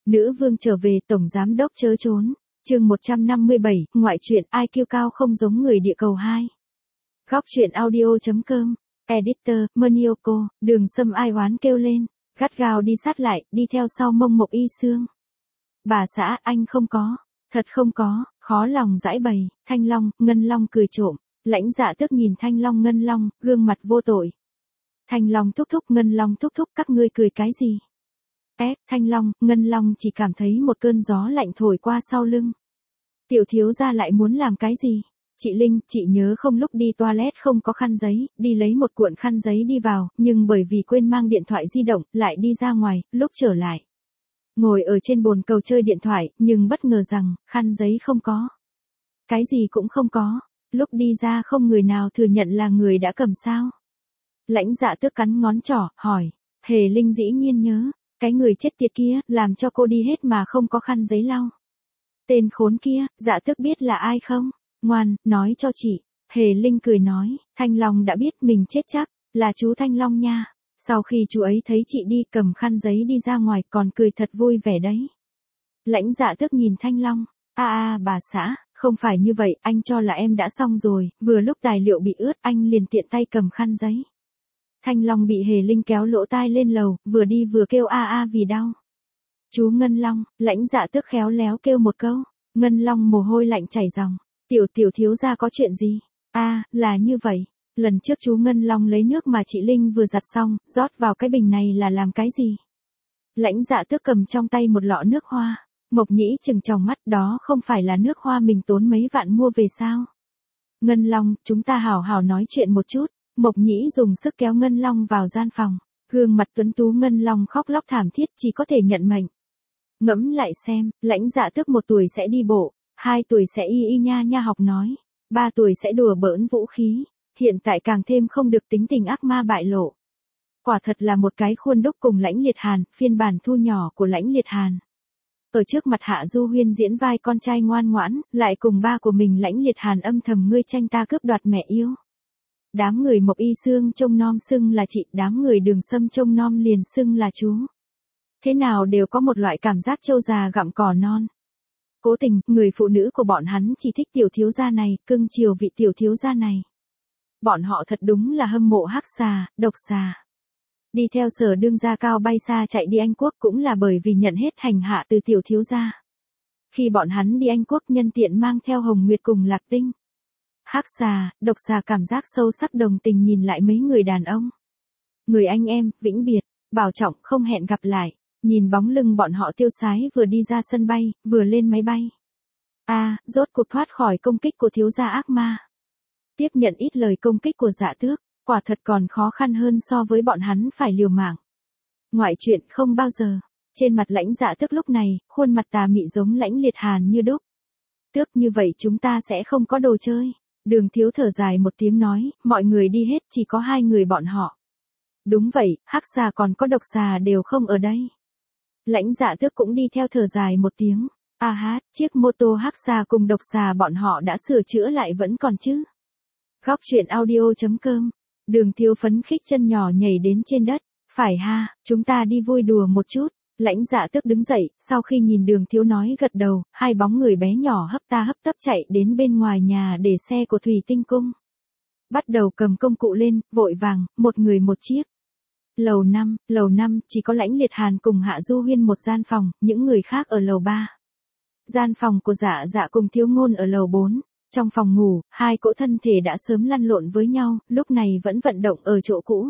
Nữ vương trở về, tổng giám đốc chớ trốn. Chương 157, ngoại truyện ai kiêu cao không giống người địa cầu 2. Góc truyện audio.com. Editor, Manioko, Đường Sâm ai oán kêu lên, gắt gao đi sát lại, đi theo sau Mông Mộc Y Sương. Bà xã, anh không có, thật không có, khó lòng giải bày. Thanh Long, Ngân Long cười trộm. Lãnh Dạ Tước nhìn Thanh Long Ngân Long, gương mặt vô tội. Thanh Long thúc thúc, Ngân Long thúc thúc, các ngươi cười cái gì? Thanh Long, Ngân Long chỉ cảm thấy một cơn gió lạnh thổi qua sau lưng. Tiểu thiếu gia lại muốn làm cái gì? Chị Linh, chị nhớ không lúc đi toilet không có khăn giấy, đi lấy một cuộn khăn giấy đi vào, nhưng bởi vì quên mang điện thoại di động, lại đi ra ngoài, lúc trở lại. Ngồi ở trên bồn cầu chơi điện thoại, nhưng bất ngờ rằng, khăn giấy không có. Cái gì cũng không có, lúc đi ra không người nào thừa nhận là người đã cầm sao. Lãnh Dạ Tước cắn ngón trỏ, hỏi, Hề Linh dĩ nhiên nhớ, cái người chết tiệt kia, làm cho cô đi hết mà không có khăn giấy lau. Tên khốn kia, Dạ Tước biết là ai không? Ngoan, nói cho chị. Hề Linh cười nói, Thanh Long đã biết mình chết chắc, là chú Thanh Long nha. Sau khi chú ấy thấy chị đi cầm khăn giấy đi ra ngoài còn cười thật vui vẻ đấy. Lãnh Dạ Tước nhìn Thanh Long, bà xã, không phải như vậy, anh cho là em đã xong rồi, vừa lúc tài liệu bị ướt anh liền tiện tay cầm khăn giấy. Thanh Long bị Hề Linh kéo lỗ tai lên lầu, vừa đi vừa kêu vì đau. Chú Ngân Long, Lãnh Dạ Tước khéo léo kêu một câu, Ngân Long mồ hôi lạnh chảy ròng, tiểu thiếu gia có chuyện gì? Là như vậy, lần trước chú Ngân Long lấy nước mà chị Linh vừa giặt xong, rót vào cái bình này là làm cái gì? Lãnh Dạ Tước cầm trong tay một lọ nước hoa, Mộc Nhĩ trừng tròng mắt, đó không phải là nước hoa mình tốn mấy vạn mua về sao? Ngân Long, chúng ta hảo hảo nói chuyện một chút. Mộc Nhĩ dùng sức kéo Ngân Long vào gian phòng, gương mặt tuấn tú Ngân Long khóc lóc thảm thiết, chỉ có thể nhận mệnh. Ngẫm lại xem, Lãnh Dạ Tước 1 tuổi sẽ đi bộ, 2 tuổi sẽ y nha học nói, 3 tuổi sẽ đùa bỡn vũ khí, hiện tại càng thêm không được tính tình ác ma bại lộ. Quả thật là một cái khuôn đúc cùng Lãnh Liệt Hàn, phiên bản thu nhỏ của Lãnh Liệt Hàn. Ở trước mặt Hạ Du Huyên diễn vai con trai ngoan ngoãn, lại cùng ba của mình Lãnh Liệt Hàn âm thầm ngươi tranh ta cướp đoạt mẹ yêu. Đám người Mộc Y Sương trông nom xưng là chị, đám người Đường Sâm trông nom liền xưng là chú. Thế nào đều có một loại cảm giác trâu già gặm cỏ non. Cố tình, người phụ nữ của bọn hắn chỉ thích tiểu thiếu gia này, cưng chiều vị tiểu thiếu gia này. Bọn họ thật đúng là hâm mộ hắc xà, độc xà. Đi theo Sở đương gia cao bay xa chạy đi Anh Quốc cũng là bởi vì nhận hết hành hạ từ tiểu thiếu gia. Khi bọn hắn đi Anh Quốc nhân tiện mang theo Hồng Nguyệt cùng Lạc Tinh. Hắc xà, độc xà cảm giác sâu sắc đồng tình nhìn lại mấy người đàn ông. Người anh em, vĩnh biệt, bảo trọng, không hẹn gặp lại. Nhìn bóng lưng bọn họ tiêu sái vừa đi ra sân bay, vừa lên máy bay. Rốt cuộc thoát khỏi công kích của thiếu gia ác ma. Tiếp nhận ít lời công kích của Dạ Tước, quả thật còn khó khăn hơn so với bọn hắn phải liều mạng. Ngoại truyện không bao giờ. Trên mặt Lãnh Dạ Tước lúc này, khuôn mặt tà mị giống Lãnh Liệt Hàn như đúc. Tước, như vậy chúng ta sẽ không có đồ chơi. Đường Thiếu thở dài một tiếng nói, mọi người đi hết, chỉ có 2 người bọn họ. Đúng vậy, hắc xà còn có độc xà đều không ở đây. Lãnh Dạ Tước cũng đi theo thở dài một tiếng. Chiếc mô tô hắc xà cùng độc xà bọn họ đã sửa chữa lại vẫn còn chứ. Góc truyện audio.com. Đường Thiếu phấn khích chân nhỏ nhảy đến trên đất. Phải chúng ta đi vui đùa một chút. Lãnh Dạ Tước đứng dậy, sau khi nhìn Đường Thiếu nói gật đầu, 2 bóng người bé nhỏ hấp ta hấp tấp chạy đến bên ngoài nhà để xe của Thủy Tinh Cung. Bắt đầu cầm công cụ lên, vội vàng, một người một chiếc. Lầu 5, chỉ có Lãnh Liệt Hàn cùng Hạ Du Huyên một gian phòng, những người khác ở lầu 3. Gian phòng của Dạ cùng Thiếu Ngôn ở lầu 4. Trong phòng ngủ, 2 cỗ thân thể đã sớm lăn lộn với nhau, lúc này vẫn vận động ở chỗ cũ.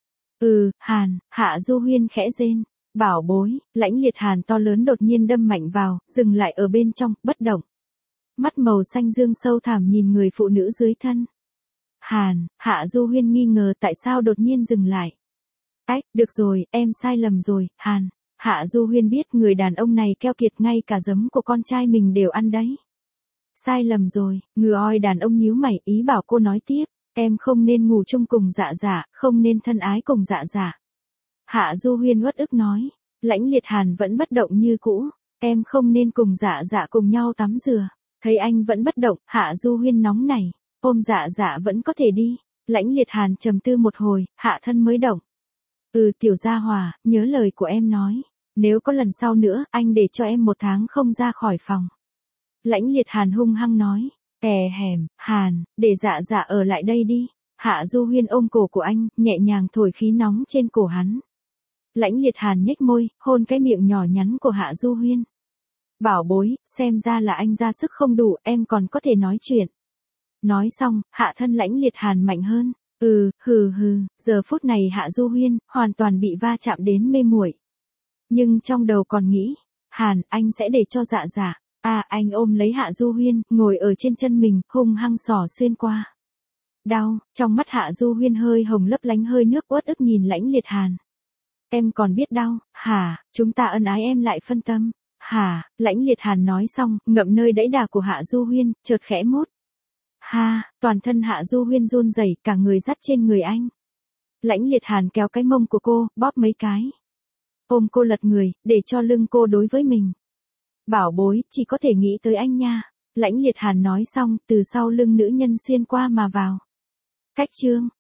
Hạ Du Huyên khẽ rên. Bảo bối, Lãnh Liệt Hàn to lớn đột nhiên đâm mạnh vào, dừng lại ở bên trong, bất động. Mắt màu xanh dương sâu thẳm nhìn người phụ nữ dưới thân. Hạ Du Huyên nghi ngờ tại sao đột nhiên dừng lại. Được rồi, em sai lầm rồi, Hạ Du Huyên biết người đàn ông này keo kiệt, ngay cả giấm của con trai mình đều ăn đấy. Sai lầm rồi, ngừ oi đàn ông nhíu mày, ý bảo cô nói tiếp, em không nên ngủ chung cùng Dạ, không nên thân ái cùng Dạ. Hạ Du Huyên uất ức nói, Lãnh Liệt Hàn vẫn bất động như cũ, em không nên cùng Dạ cùng nhau tắm rửa. Thấy anh vẫn bất động, Hạ Du Huyên nóng nảy, ôm Dạ vẫn có thể đi. Lãnh Liệt Hàn trầm tư một hồi, hạ thân mới động. Tiểu gia hòa, nhớ lời của em nói, Nếu có lần sau nữa, anh để cho em 1 tháng không ra khỏi phòng. Lãnh Liệt Hàn hung hăng nói. Hèm, Hàn, để dạ ở lại đây đi. Hạ Du Huyên ôm cổ của anh, nhẹ nhàng thổi khí nóng trên cổ hắn. Lãnh Liệt Hàn nhếch môi, hôn cái miệng nhỏ nhắn của Hạ Du Huyên. Bảo bối, xem ra là anh ra sức không đủ, em còn có thể nói chuyện. Nói xong, hạ thân Lãnh Liệt Hàn mạnh hơn. Hừ, giờ phút này Hạ Du Huyên, hoàn toàn bị va chạm đến mê muội. Nhưng trong đầu còn nghĩ, Hàn, anh sẽ để cho dạ. Anh ôm lấy Hạ Du Huyên, ngồi ở trên chân mình, hung hăng xỏ xuyên qua. Đau, trong mắt Hạ Du Huyên hơi hồng lấp lánh hơi nước uất ức nhìn Lãnh Liệt Hàn. Em còn biết đau, hả, chúng ta ân ái em lại phân tâm. Hả, Lãnh Liệt Hàn nói xong, ngậm nơi đẫy đà của Hạ Du Huyên, chợt khẽ mút. Toàn thân Hạ Du Huyên run rẩy, cả người dắt trên người anh. Lãnh Liệt Hàn kéo cái mông của cô, bóp mấy cái. Ôm cô lật người, để cho lưng cô đối với mình. Bảo bối, chỉ có thể nghĩ tới anh nha. Lãnh Liệt Hàn nói xong, từ sau lưng nữ nhân xuyên qua mà vào. Cách chương